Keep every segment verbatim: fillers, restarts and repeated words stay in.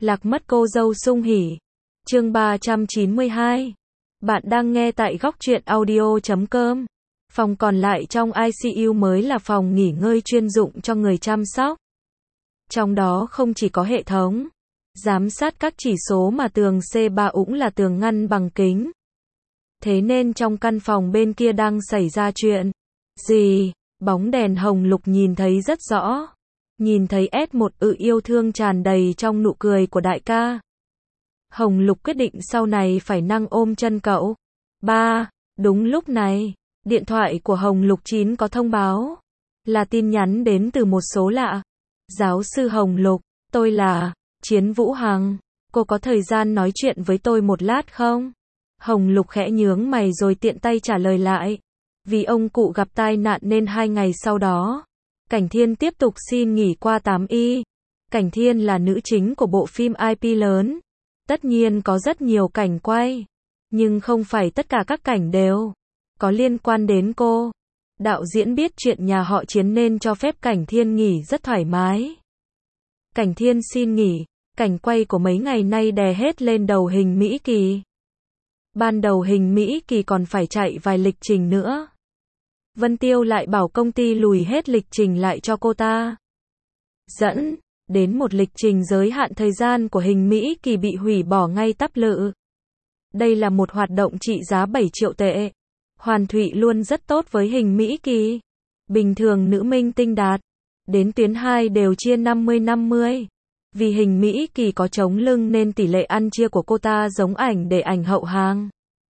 Lạc mất cô dâu sung hỉ. Chương ba trăm chín mươi hai. Bạn đang nghe tại góc truyện audio chấm com. Phòng còn lại trong i xê u mới là phòng nghỉ ngơi chuyên dụng cho người chăm sóc. Trong đó không chỉ có hệ thống giám sát các chỉ số mà tường xê ba cũng là tường ngăn bằng kính. Thế nên trong căn phòng bên kia đang xảy ra chuyện gì, bóng đèn hồng lục nhìn thấy rất rõ. Nhìn thấy S một ự yêu thương tràn đầy trong nụ cười của đại ca. Hồng Lục quyết định sau này phải năng ôm chân cậu. Ba, đúng lúc này, điện thoại của Hồng Lục chín có thông báo. Là tin nhắn đến từ một số lạ. Giáo sư Hồng Lục, tôi là Chiến Vũ Hằng. Cô có thời gian nói chuyện với tôi một lát không? Hồng Lục khẽ nhướng mày rồi tiện tay trả lời lại. Vì ông cụ gặp tai nạn nên hai ngày sau đó, Cảnh Thiên tiếp tục xin nghỉ qua tám y. Cảnh Thiên là nữ chính của bộ phim i pê lớn. Tất nhiên có rất nhiều cảnh quay. Nhưng không phải tất cả các cảnh đều có liên quan đến cô. Đạo diễn biết chuyện nhà họ Chiến nên cho phép Cảnh Thiên nghỉ rất thoải mái. Cảnh Thiên xin nghỉ. Cảnh quay của mấy ngày nay đè hết lên đầu Hình Mỹ Kỳ. Ban đầu Hình Mỹ Kỳ còn phải chạy vài lịch trình nữa. Vân Tiêu lại bảo công ty lùi hết lịch trình lại cho cô ta. Dẫn đến một lịch trình giới hạn thời gian của Hình Mỹ Kỳ bị hủy bỏ ngay tắp lự. Đây là một hoạt động trị giá bảy triệu tệ. Hoàn Thụy luôn rất tốt với Hình Mỹ Kỳ. Bình thường nữ minh tinh đạt đến tuyến hai đều chia năm mươi năm mươi. Vì Hình Mỹ Kỳ có chống lưng nên tỷ lệ ăn chia của cô ta giống ảnh để ảnh hậu hàng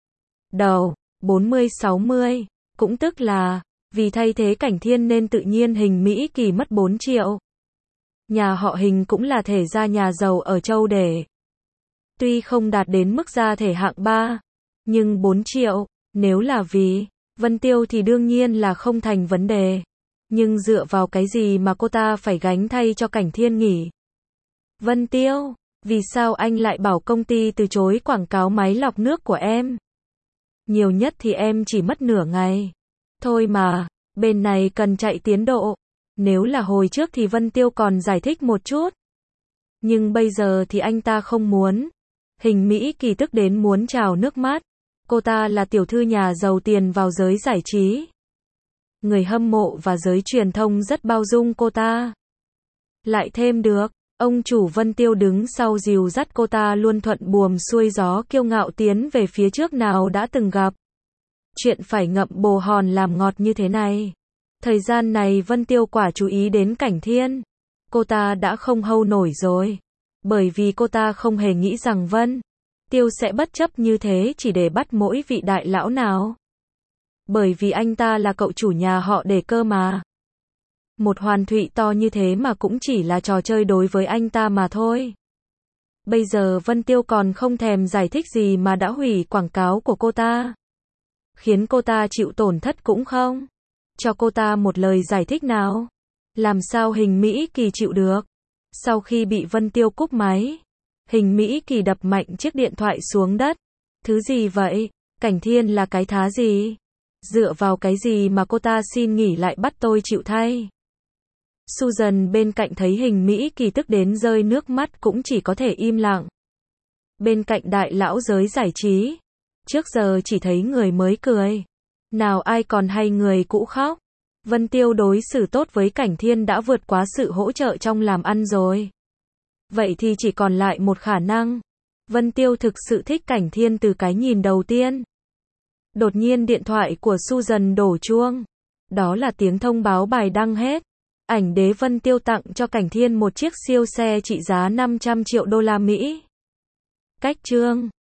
đầu, bốn mươi sáu mươi. Cũng tức là, vì thay thế Cảnh Thiên nên tự nhiên Hình Mỹ Kỳ mất bốn triệu. Nhà họ Hình cũng là thể gia nhà giàu ở châu Để. Tuy không đạt đến mức gia thể hạng ba, nhưng bốn triệu, nếu là vì Vân Tiêu thì đương nhiên là không thành vấn đề. Nhưng dựa vào cái gì mà cô ta phải gánh thay cho Cảnh Thiên nghỉ? Vân Tiêu, vì sao anh lại bảo công ty từ chối quảng cáo máy lọc nước của em? Nhiều nhất thì em chỉ mất nửa ngày. Thôi mà, bên này cần chạy tiến độ. Nếu là hồi trước thì Vân Tiêu còn giải thích một chút. Nhưng bây giờ thì anh ta không muốn. Hình Mỹ Kỳ tức đến muốn trào nước mắt. Cô ta là tiểu thư nhà giàu tiền vào giới giải trí. Người hâm mộ và giới truyền thông rất bao dung cô ta. Lại thêm được, ông chủ Vân Tiêu đứng sau dìu dắt cô ta luôn thuận buồm xuôi gió kiêu ngạo tiến về phía trước nào đã từng gặp. Chuyện phải ngậm bồ hòn làm ngọt như thế này. Thời gian này Vân Tiêu quả chú ý đến Cảnh Thiên. Cô ta đã không hâu nổi rồi. Bởi vì cô ta không hề nghĩ rằng Vân Tiêu sẽ bất chấp như thế chỉ để bắt mỗi vị đại lão nào. Bởi vì anh ta là cậu chủ nhà họ Để cơ mà. Một Hoàn Thụy to như thế mà cũng chỉ là trò chơi đối với anh ta mà thôi. Bây giờ Vân Tiêu còn không thèm giải thích gì mà đã hủy quảng cáo của cô ta. Khiến cô ta chịu tổn thất cũng không cho cô ta một lời giải thích nào. Làm sao Hình Mỹ Kỳ chịu được? Sau khi bị Vân Tiêu cúp máy, Hình Mỹ Kỳ đập mạnh chiếc điện thoại xuống đất. Thứ gì vậy? Cảnh Thiên là cái thá gì? Dựa vào cái gì mà cô ta xin nghỉ lại bắt tôi chịu thay? Susan bên cạnh thấy Hình Mỹ Kỳ tức đến rơi nước mắt cũng chỉ có thể im lặng. Bên cạnh đại lão giới giải trí, trước giờ chỉ thấy người mới cười. Nào ai còn hay người cũ khóc. Vân Tiêu đối xử tốt với Cảnh Thiên đã vượt quá sự hỗ trợ trong làm ăn rồi. Vậy thì chỉ còn lại một khả năng. Vân Tiêu thực sự thích Cảnh Thiên từ cái nhìn đầu tiên. Đột nhiên điện thoại của Susan đổ chuông. Đó là tiếng thông báo bài đăng hết. Ảnh đế Vân Tiêu tặng cho Cảnh Thiên một chiếc siêu xe trị giá năm trăm triệu đô la Mỹ. Cách chương